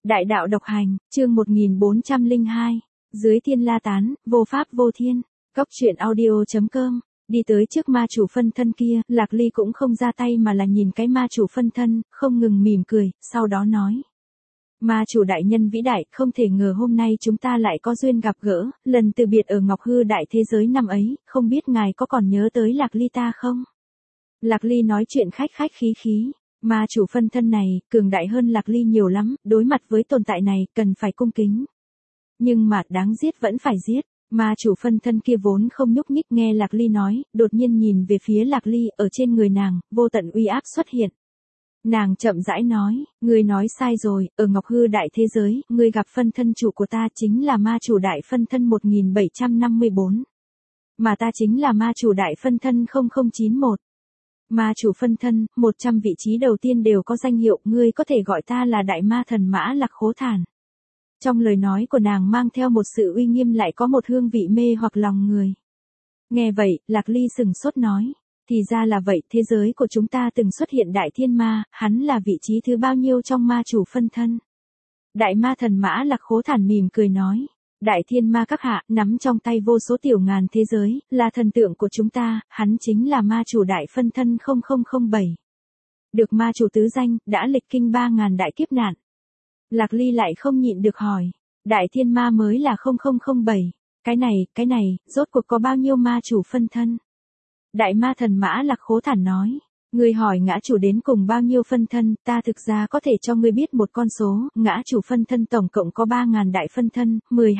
Đại đạo độc hành, chương 1402. Dưới thiên la tán, vô pháp vô thiên. Góc truyện audio.com. Đi tới trước ma chủ phân thân kia, Lạc Ly cũng không ra tay mà là nhìn cái ma chủ phân thân, không ngừng mỉm cười, sau đó nói. Ma chủ đại nhân vĩ đại, không thể ngờ hôm nay chúng ta lại có duyên gặp gỡ, lần từ biệt ở Ngọc Hư đại thế giới năm ấy, không biết ngài có còn nhớ tới Lạc Ly ta không? Lạc Ly nói chuyện khách khí. Ma chủ phân thân này, cường đại hơn Lạc Ly nhiều lắm, đối mặt với tồn tại này, cần phải cung kính. Nhưng mà, đáng giết vẫn phải giết. Ma chủ phân thân kia vốn không nhúc nhích nghe Lạc Ly nói, đột nhiên nhìn về phía Lạc Ly, ở trên người nàng, vô tận uy áp xuất hiện. Nàng chậm rãi nói, ngươi nói sai rồi, ở Ngọc Hư đại thế giới, ngươi gặp phân thân chủ của ta chính là ma chủ đại phân thân 1754. Mà ta chính là ma chủ đại phân thân 0091. Ma chủ phân thân, 100 vị trí đầu tiên đều có danh hiệu, ngươi có thể gọi ta là đại ma thần Mã Lạc Khố Thản. Trong lời nói của nàng mang theo một sự uy nghiêm lại có một hương vị mê hoặc lòng người. Nghe vậy, Lạc Ly sừng sốt nói, thì ra là vậy, thế giới của chúng ta từng xuất hiện đại thiên ma, hắn là vị trí thứ bao nhiêu trong ma chủ phân thân? Đại ma thần Mã Lạc Khố Thản mỉm cười nói. Đại thiên ma các hạ, nắm trong tay vô số tiểu ngàn thế giới, là thần tượng của chúng ta, hắn chính là ma chủ đại phân thân 0007. Được ma chủ tứ danh, đã lịch kinh 3000 đại kiếp nạn. Lạc Ly lại không nhịn được hỏi, đại thiên ma mới là 0007, cái này, rốt cuộc có bao nhiêu ma chủ phân thân? Đại ma thần Mã Lạc Khố Thản nói. Ngươi hỏi ngã chủ đến cùng bao nhiêu phân thân, ta thực ra có thể cho ngươi biết một con số, ngã chủ phân thân tổng cộng có 3000 đại phân thân,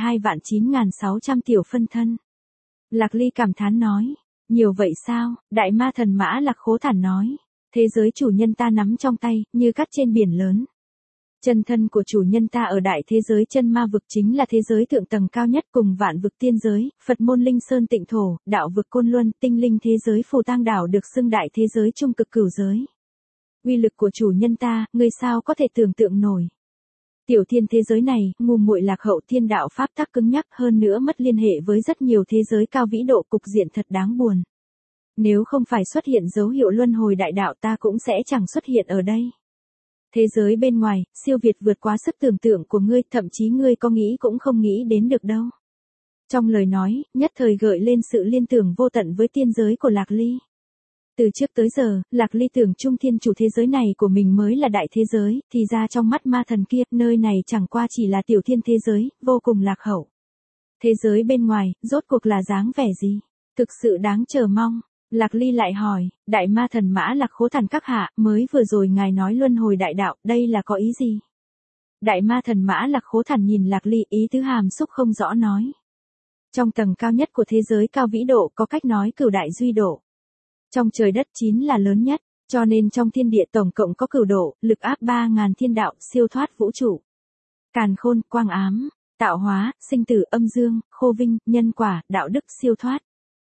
129600 tiểu phân thân. Lạc Ly cảm thán nói, nhiều vậy sao? Đại ma thần Mã Lạc Khố Thản nói, thế giới chủ nhân ta nắm trong tay, như cát trên biển lớn. Chân thân của chủ nhân ta ở đại thế giới chân ma vực chính là thế giới thượng tầng cao nhất cùng vạn vực tiên giới, Phật môn Linh Sơn Tịnh Thổ, đạo vực Côn Luân, tinh linh thế giới Phù Tang đảo được xưng đại thế giới trung cực cửu giới. Uy lực của chủ nhân ta, ngươi sao có thể tưởng tượng nổi. Tiểu thiên thế giới này, ngu muội lạc hậu thiên đạo pháp tắc cứng nhắc hơn nữa mất liên hệ với rất nhiều thế giới cao vĩ độ cục diện thật đáng buồn. Nếu không phải xuất hiện dấu hiệu luân hồi đại đạo ta cũng sẽ chẳng xuất hiện ở đây. Thế giới bên ngoài, siêu việt vượt quá sức tưởng tượng của ngươi, thậm chí ngươi có nghĩ cũng không nghĩ đến được đâu. Trong lời nói, nhất thời gợi lên sự liên tưởng vô tận với tiên giới của Lạc Ly. Từ trước tới giờ, Lạc Ly tưởng trung thiên chủ thế giới này của mình mới là đại thế giới, thì ra trong mắt ma thần kia, nơi này chẳng qua chỉ là tiểu thiên thế giới, vô cùng lạc hậu. Thế giới bên ngoài, rốt cuộc là dáng vẻ gì? Thực sự đáng chờ mong. Lạc Ly lại hỏi, đại ma thần Mã Lạc Khố Thản các hạ, mới vừa rồi ngài nói luân hồi đại đạo, đây là có ý gì? Đại ma thần Mã Lạc Khố Thản nhìn Lạc Ly, ý tứ hàm xúc không rõ nói. Trong tầng cao nhất của thế giới cao vĩ độ có cách nói cửu đại duy độ. Trong trời đất 9 là lớn nhất, cho nên trong thiên địa tổng cộng có cửu độ, lực áp 3000 thiên đạo, siêu thoát vũ trụ. Càn khôn, quang ám, tạo hóa, sinh tử, âm dương, khô vinh, nhân quả, đạo đức, siêu thoát.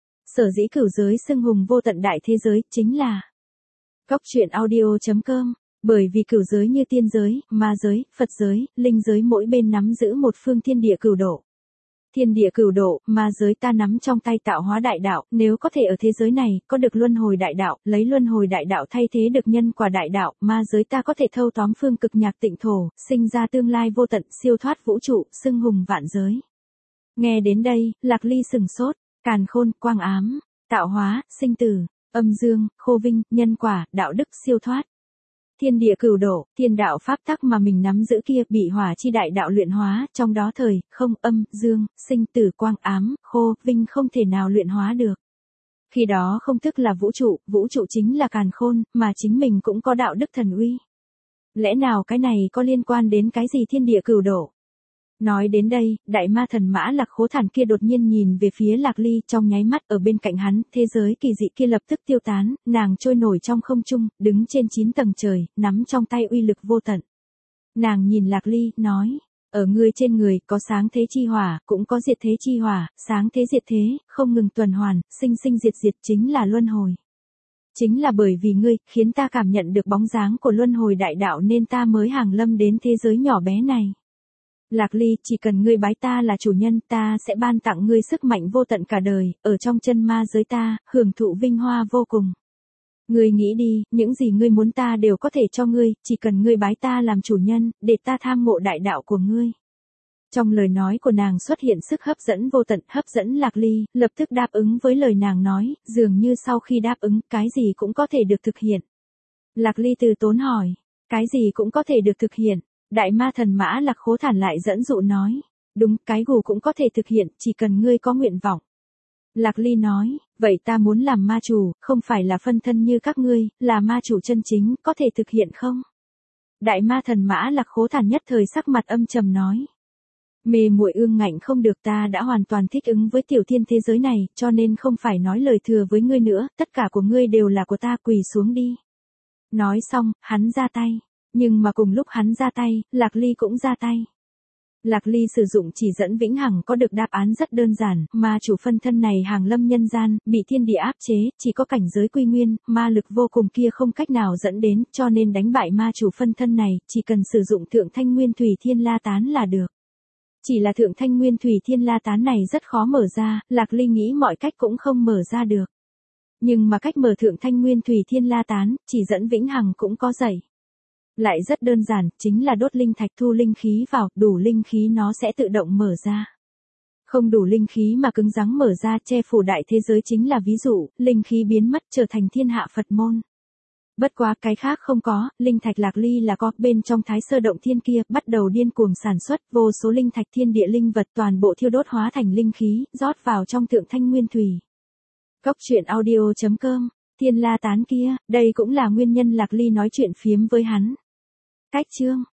Sở dĩ cửu giới xưng hùng vô tận đại thế giới, chính là Góc truyện audio.com, bởi vì cửu giới như tiên giới, ma giới, Phật giới, linh giới mỗi bên nắm giữ một phương thiên địa cửu độ. Thiên địa cửu độ, ma giới ta nắm trong tay tạo hóa đại đạo, nếu có thể ở thế giới này, có được luân hồi đại đạo, lấy luân hồi đại đạo thay thế được nhân quả đại đạo, ma giới ta có thể thâu tóm phương cực nhạc tịnh thổ, sinh ra tương lai vô tận, siêu thoát vũ trụ, xưng hùng vạn giới. Nghe đến đây, Lạc Ly sừng sốt. Càn khôn, quang ám, tạo hóa, sinh tử, âm dương, khô vinh, nhân quả, đạo đức, siêu thoát. Thiên địa cửu độ, thiên đạo pháp tắc mà mình nắm giữ kia bị hỏa chi đại đạo luyện hóa, trong đó thời, không, âm, dương, sinh tử, quang ám, khô, vinh không thể nào luyện hóa được. Khi đó không tức là vũ trụ chính là càn khôn, mà chính mình cũng có đạo đức thần uy. Lẽ nào cái này có liên quan đến cái gì thiên địa cửu độ? Nói đến đây, đại ma thần Mã Lạc Khố Thản kia đột nhiên nhìn về phía Lạc Ly, trong nháy mắt ở bên cạnh hắn, thế giới kỳ dị kia lập tức tiêu tán, nàng trôi nổi trong không trung, đứng trên 9 tầng trời, nắm trong tay uy lực vô tận. Nàng nhìn Lạc Ly, nói, ở ngươi trên người, có sáng thế chi hỏa, cũng có diệt thế chi hỏa, sáng thế diệt thế, không ngừng tuần hoàn, sinh sinh diệt diệt chính là luân hồi. Chính là bởi vì ngươi, khiến ta cảm nhận được bóng dáng của luân hồi đại đạo nên ta mới hàng lâm đến thế giới nhỏ bé này. Lạc Ly, chỉ cần ngươi bái ta là chủ nhân, ta sẽ ban tặng ngươi sức mạnh vô tận cả đời, ở trong chân ma giới ta, hưởng thụ vinh hoa vô cùng. Ngươi nghĩ đi, những gì ngươi muốn ta đều có thể cho ngươi, chỉ cần ngươi bái ta làm chủ nhân, để ta tham ngộ đại đạo của ngươi. Trong lời nói của nàng xuất hiện sức hấp dẫn vô tận, hấp dẫn Lạc Ly, lập tức đáp ứng với lời nàng nói, dường như sau khi đáp ứng, cái gì cũng có thể được thực hiện. Lạc Ly từ tốn hỏi, cái gì cũng có thể được thực hiện. Đại ma thần Mã Lạc Khố Thản lại dẫn dụ nói, đúng, cái gù cũng có thể thực hiện, chỉ cần ngươi có nguyện vọng. Lạc Ly nói, vậy ta muốn làm ma chủ, không phải là phân thân như các ngươi, là ma chủ chân chính, có thể thực hiện không? Đại ma thần Mã Lạc Khố Thản nhất thời sắc mặt âm trầm nói. Mê muội ương ngạnh không được, ta đã hoàn toàn thích ứng với tiểu thiên thế giới này, cho nên không phải nói lời thừa với ngươi nữa, tất cả của ngươi đều là của ta, quỳ xuống đi. Nói xong, hắn ra tay. Nhưng mà cùng lúc hắn ra tay, Lạc Ly cũng ra tay. Lạc Ly sử dụng chỉ dẫn vĩnh hằng có được đáp án rất đơn giản, ma chủ phân thân này hàng lâm nhân gian, bị thiên địa áp chế, chỉ có cảnh giới quy nguyên, ma lực vô cùng kia không cách nào dẫn đến, cho nên đánh bại ma chủ phân thân này, chỉ cần sử dụng thượng thanh nguyên thủy thiên la tán là được. Chỉ là thượng thanh nguyên thủy thiên la tán này rất khó mở ra, Lạc Ly nghĩ mọi cách cũng không mở ra được. Nhưng mà cách mở thượng thanh nguyên thủy thiên la tán, chỉ dẫn vĩnh hằng cũng có dạy. Lại rất đơn giản, chính là đốt linh thạch thu linh khí vào, đủ linh khí nó sẽ tự động mở ra. Không đủ linh khí mà cứng rắn mở ra, che phủ đại thế giới chính là ví dụ, linh khí biến mất trở thành thiên hạ Phật môn. Bất quá cái khác không có, linh thạch Lạc Ly là có, bên trong Thái Sơ Động Thiên kia, bắt đầu điên cuồng sản xuất, vô số linh thạch thiên địa linh vật toàn bộ thiêu đốt hóa thành linh khí, rót vào trong thượng thanh nguyên thủy. Cốc truyện audio.com, thiên la tán kia, đây cũng là nguyên nhân Lạc Ly nói chuyện phiếm với hắn. Cách chương